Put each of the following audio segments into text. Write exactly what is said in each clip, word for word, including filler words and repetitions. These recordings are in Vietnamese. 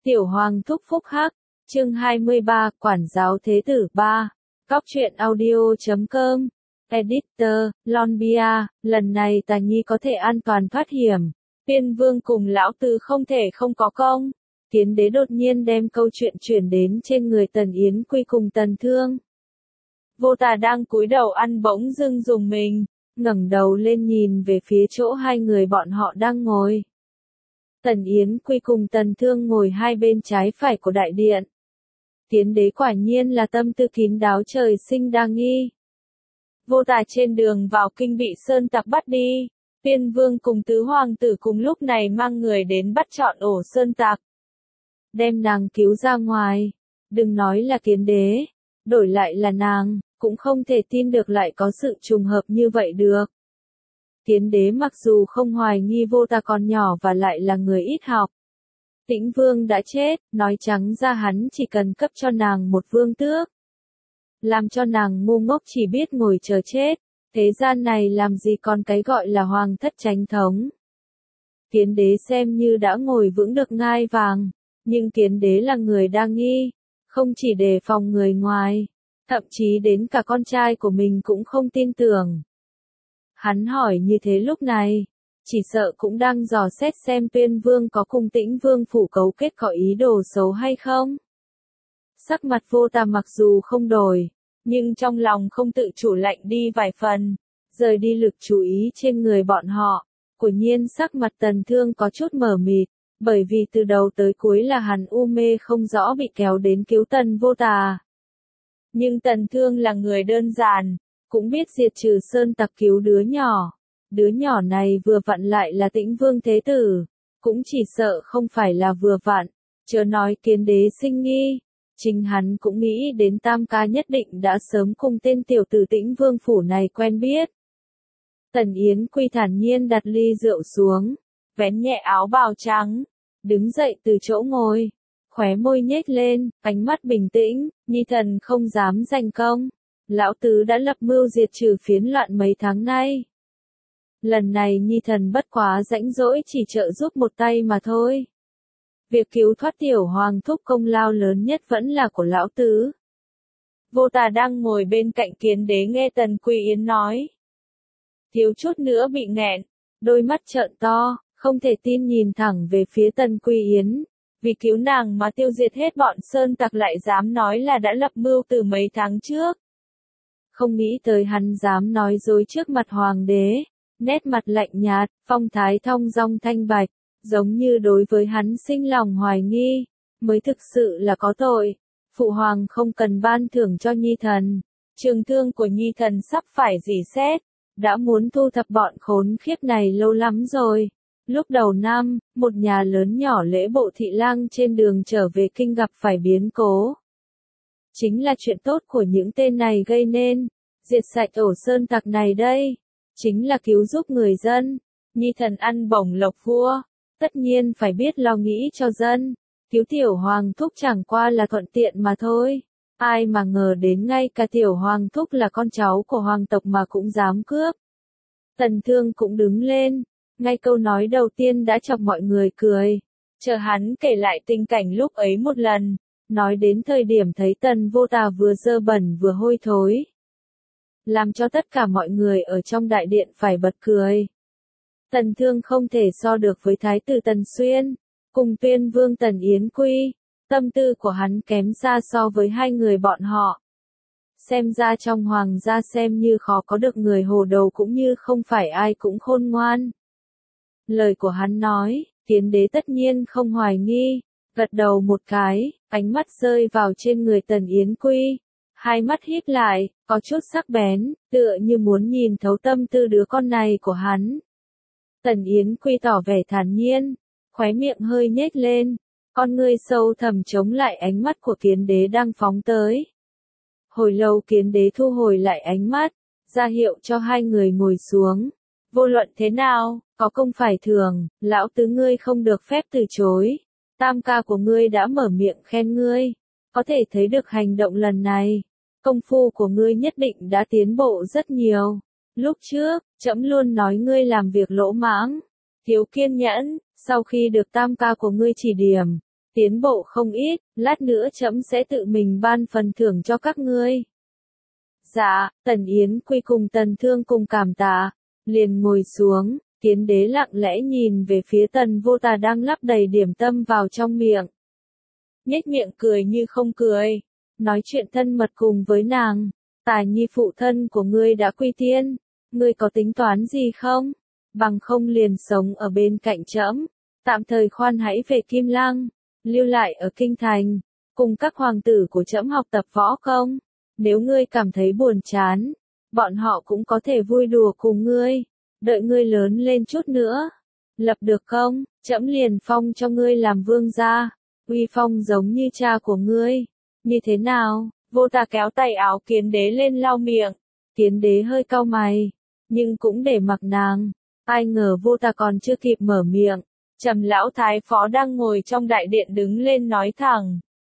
Tiểu Hoàng thúc phúc hắc, chương hai mươi ba, Quản giáo thế tử ba. Cóc truyện audio chấm com. Editor, Lon Bia, lần này Tà Nhi có thể an toàn thoát hiểm. Tiên Vương cùng lão tứ không thể không có công. Kiến đế đột nhiên đem câu chuyện chuyển đến trên người Tần Yến Quy cùng Tần Thương. Vô Tà đang cúi đầu ăn bỗng dưng dùng mình, ngẩng đầu lên nhìn về phía chỗ hai người bọn họ đang ngồi. Tần Yến Quy cùng Tần Thương ngồi hai bên trái phải của đại điện. Kiến đế quả nhiên là tâm tư kín đáo trời sinh đa nghi. Vô Tà trên đường vào kinh bị sơn tặc bắt đi. Tiên Vương cùng tứ hoàng tử cùng lúc này mang người đến bắt trọn ổ sơn tặc. Đem nàng cứu ra ngoài. Đừng nói là kiến đế, đổi lại là nàng, cũng không thể tin được lại có sự trùng hợp như vậy được. Kiến đế mặc dù không hoài nghi Vô Tà còn nhỏ và lại là người ít học. Tĩnh Vương đã chết, nói trắng ra hắn chỉ cần cấp cho nàng một vương tước. Làm cho nàng ngu ngốc chỉ biết ngồi chờ chết, thế gian này làm gì còn cái gọi là hoàng thất chánh thống. Kiến đế xem như đã ngồi vững được ngai vàng, nhưng kiến đế là người đa nghi, không chỉ đề phòng người ngoài, thậm chí đến cả con trai của mình cũng không tin tưởng. Hắn hỏi như thế lúc này, chỉ sợ cũng đang dò xét xem Tuyên Vương có cùng Tĩnh Vương phủ cấu kết có ý đồ xấu hay không. Sắc mặt Vô Tà mặc dù không đổi, nhưng trong lòng không tự chủ lạnh đi vài phần, rời đi lực chú ý trên người bọn họ. Quả nhiên sắc mặt Tần Thương có chút mờ mịt, bởi vì từ đầu tới cuối là hắn u mê không rõ bị kéo đến cứu Tần Vô Tà. Nhưng Tần Thương là người đơn giản, cũng biết diệt trừ sơn tặc cứu đứa nhỏ. Đứa nhỏ này vừa vặn lại là Tĩnh Vương thế tử, cũng chỉ sợ không phải là vừa vặn, chớ nói kiến đế sinh nghi. Chính hắn cũng nghĩ đến Tam ca nhất định đã sớm cùng tên tiểu tử Tĩnh Vương phủ này quen biết. Tần Yến Quy thản nhiên đặt ly rượu xuống, vén nhẹ áo bào trắng, đứng dậy từ chỗ ngồi, khóe môi nhếch lên, ánh mắt bình tĩnh, nhi thần không dám giành công. Lão tứ đã lập mưu diệt trừ phiến loạn mấy tháng nay. Lần này nhi thần bất quá rãnh rỗi chỉ trợ giúp một tay mà thôi. Việc cứu thoát tiểu hoàng thúc công lao lớn nhất vẫn là của lão tứ. Vô Tà đang ngồi bên cạnh kiến đế nghe Tần Quy Yến nói. Thiếu chút nữa bị nghẹn, đôi mắt trợn to, không thể tin nhìn thẳng về phía Tần Quy Yến. Vì cứu nàng mà tiêu diệt hết bọn sơn tặc lại dám nói là đã lập mưu từ mấy tháng trước. Không nghĩ tới hắn dám nói dối trước mặt hoàng đế, nét mặt lạnh nhạt, phong thái thong dong thanh bạch, giống như đối với hắn sinh lòng hoài nghi, mới thực sự là có tội. Phụ hoàng không cần ban thưởng cho nhi thần, trường thương của nhi thần sắp phải rỉ sét, đã muốn thu thập bọn khốn khiếp này lâu lắm rồi. Lúc đầu năm, một nhà lớn nhỏ lễ bộ thị lang trên đường trở về kinh gặp phải biến cố. Chính là chuyện tốt của những tên này gây nên, diệt sạch ổ sơn tặc này đây, chính là cứu giúp người dân. Nhi thần ăn bổng lộc vua, tất nhiên phải biết lo nghĩ cho dân, cứu tiểu hoàng thúc chẳng qua là thuận tiện mà thôi. Ai mà ngờ đến ngay cả tiểu hoàng thúc là con cháu của hoàng tộc mà cũng dám cướp. Tần Thương cũng đứng lên, ngay câu nói đầu tiên đã chọc mọi người cười, chờ hắn kể lại tình cảnh lúc ấy một lần, nói đến thời điểm thấy Tần Vô Tà vừa dơ bẩn vừa hôi thối. Làm cho tất cả mọi người ở trong đại điện phải bật cười. Tần Thương không thể so được với Thái tử Tần Xuyên, cùng Tuyên Vương Tần Yến Quy, tâm tư của hắn kém xa so với hai người bọn họ. Xem ra trong hoàng gia xem như khó có được người hồ đầu cũng như không phải ai cũng khôn ngoan. Lời của hắn nói, kiến đế tất nhiên không hoài nghi, gật đầu một cái, ánh mắt rơi vào trên người Tần Yến Quy. Hai mắt híp lại, có chút sắc bén, tựa như muốn nhìn thấu tâm tư đứa con này của hắn. Tần Yến Quy tỏ vẻ thản nhiên, khóe miệng hơi nhếch lên, con ngươi sâu thẳm chống lại ánh mắt của kiến đế đang phóng tới. Hồi lâu kiến đế thu hồi lại ánh mắt, ra hiệu cho hai người ngồi xuống. Vô luận thế nào, có công phải thưởng, lão tứ ngươi không được phép từ chối. Tam ca của ngươi đã mở miệng khen ngươi, có thể thấy được hành động lần này. Công phu của ngươi nhất định đã tiến bộ rất nhiều. Lúc trước, trẫm luôn nói ngươi làm việc lỗ mãng, thiếu kiên nhẫn, sau khi được tam ca của ngươi chỉ điểm, tiến bộ không ít, lát nữa trẫm sẽ tự mình ban phần thưởng cho các ngươi. Dạ, Tần Yến Quy cùng Tần Thương cùng cảm tạ, liền ngồi xuống, Tiến Đế lặng lẽ nhìn về phía Tần Vô Tà đang lắp đầy điểm tâm vào trong miệng. Nhếch miệng cười như không cười, nói chuyện thân mật cùng với nàng, Tà Nhi phụ thân của ngươi đã quy tiên, ngươi có tính toán gì không? Bằng không liền sống ở bên cạnh trẫm, tạm thời khoan hãy về Kim Lăng, lưu lại ở Kinh Thành, cùng các hoàng tử của trẫm học tập võ công. Nếu ngươi cảm thấy buồn chán, bọn họ cũng có thể vui đùa cùng ngươi, đợi ngươi lớn lên chút nữa. Lập được công, trẫm liền phong cho ngươi làm vương gia, uy phong giống như cha của ngươi. Như thế nào? Vô Tà kéo tay áo Kiến Đế lên lau miệng. Kiến Đế hơi cau mày, nhưng cũng để mặc nàng. Ai ngờ Vô Tà còn chưa kịp mở miệng, Trầm lão thái phó đang ngồi trong đại điện đứng lên nói thẳng.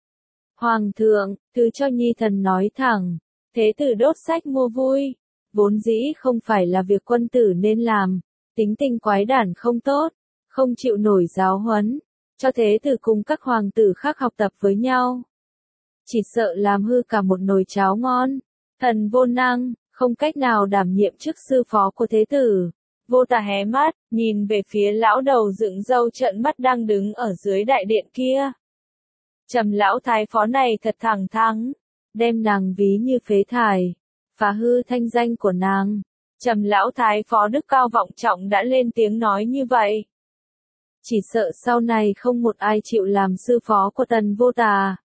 Hoàng thượng, thứ cho nhi thần nói thẳng, thế tử đốt sách mua vui, vốn dĩ không phải là việc quân tử nên làm, tính tình quái đản không tốt, không chịu nổi giáo huấn, cho thế tử cùng các hoàng tử khác học tập với nhau. Chỉ sợ làm hư cả một nồi cháo ngon, thần vô năng, không cách nào đảm nhiệm chức sư phó của thế tử. Vô Tà hé mắt, nhìn về phía lão đầu dựng râu trợn mắt đang đứng ở dưới đại điện kia. Trầm lão thái phó này thật thẳng thắn, đem nàng ví như phế thải, phá hư thanh danh của nàng. Trầm lão thái phó đức cao vọng trọng đã lên tiếng nói như vậy. Chỉ sợ sau này không một ai chịu làm sư phó của Tần Vô Tà.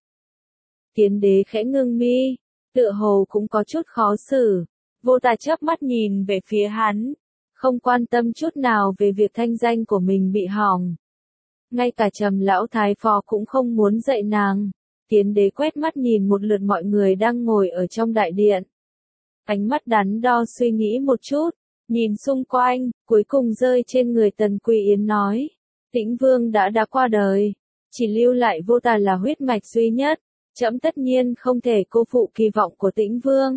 Kiến Đế khẽ ngưng mi, tựa hồ cũng có chút khó xử. Vô Tà chớp mắt nhìn về phía hắn, không quan tâm chút nào về việc thanh danh của mình bị hỏng. Ngay cả Trầm lão thái phó cũng không muốn dạy nàng. Kiến Đế quét mắt nhìn một lượt mọi người đang ngồi ở trong đại điện. Ánh mắt đắn đo suy nghĩ một chút, nhìn xung quanh, cuối cùng rơi trên người Tần Quy Yến nói. Tĩnh Vương đã đã qua đời, chỉ lưu lại Vô Tà là huyết mạch duy nhất, trẫm tất nhiên không thể cô phụ kỳ vọng của Tĩnh Vương.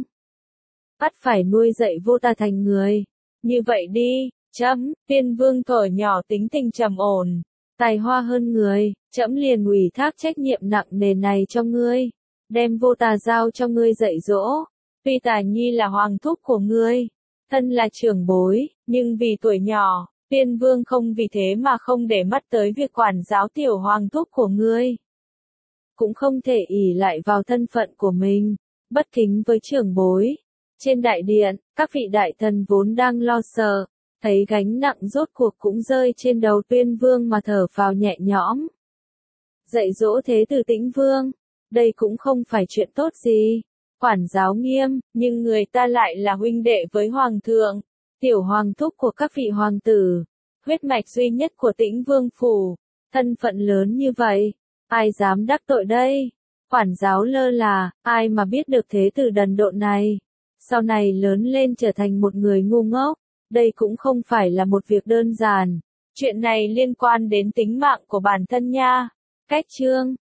Bắt phải nuôi dạy Vô Tà thành người. Như vậy đi, trẫm, Tiên Vương thuở nhỏ tính tình trầm ổn, tài hoa hơn người, trẫm liền ủy thác trách nhiệm nặng nề này cho ngươi, đem Vô Tà giao cho ngươi dạy dỗ. Tuy Tà Nhi là hoàng thúc của ngươi, thân là trưởng bối, nhưng vì tuổi nhỏ, Tiên Vương không vì thế mà không để mắt tới việc quản giáo tiểu hoàng thúc của ngươi. Cũng không thể ỷ lại vào thân phận của mình, bất kính với trưởng bối. Trên đại điện, các vị đại thần vốn đang lo sợ, thấy gánh nặng rốt cuộc cũng rơi trên đầu Tuyên Vương mà thở phào nhẹ nhõm. Dạy dỗ thế tử Tĩnh Vương, đây cũng không phải chuyện tốt gì. Quản giáo nghiêm, nhưng người ta lại là huynh đệ với hoàng thượng, tiểu hoàng thúc của các vị hoàng tử, huyết mạch duy nhất của Tĩnh Vương phủ, thân phận lớn như vậy, ai dám đắc tội đây? Quản giáo lơ là, ai mà biết được thế tử đần độn này, sau này lớn lên trở thành một người ngu ngốc, đây cũng không phải là một việc đơn giản. Chuyện này liên quan đến tính mạng của bản thân nha. Cách chương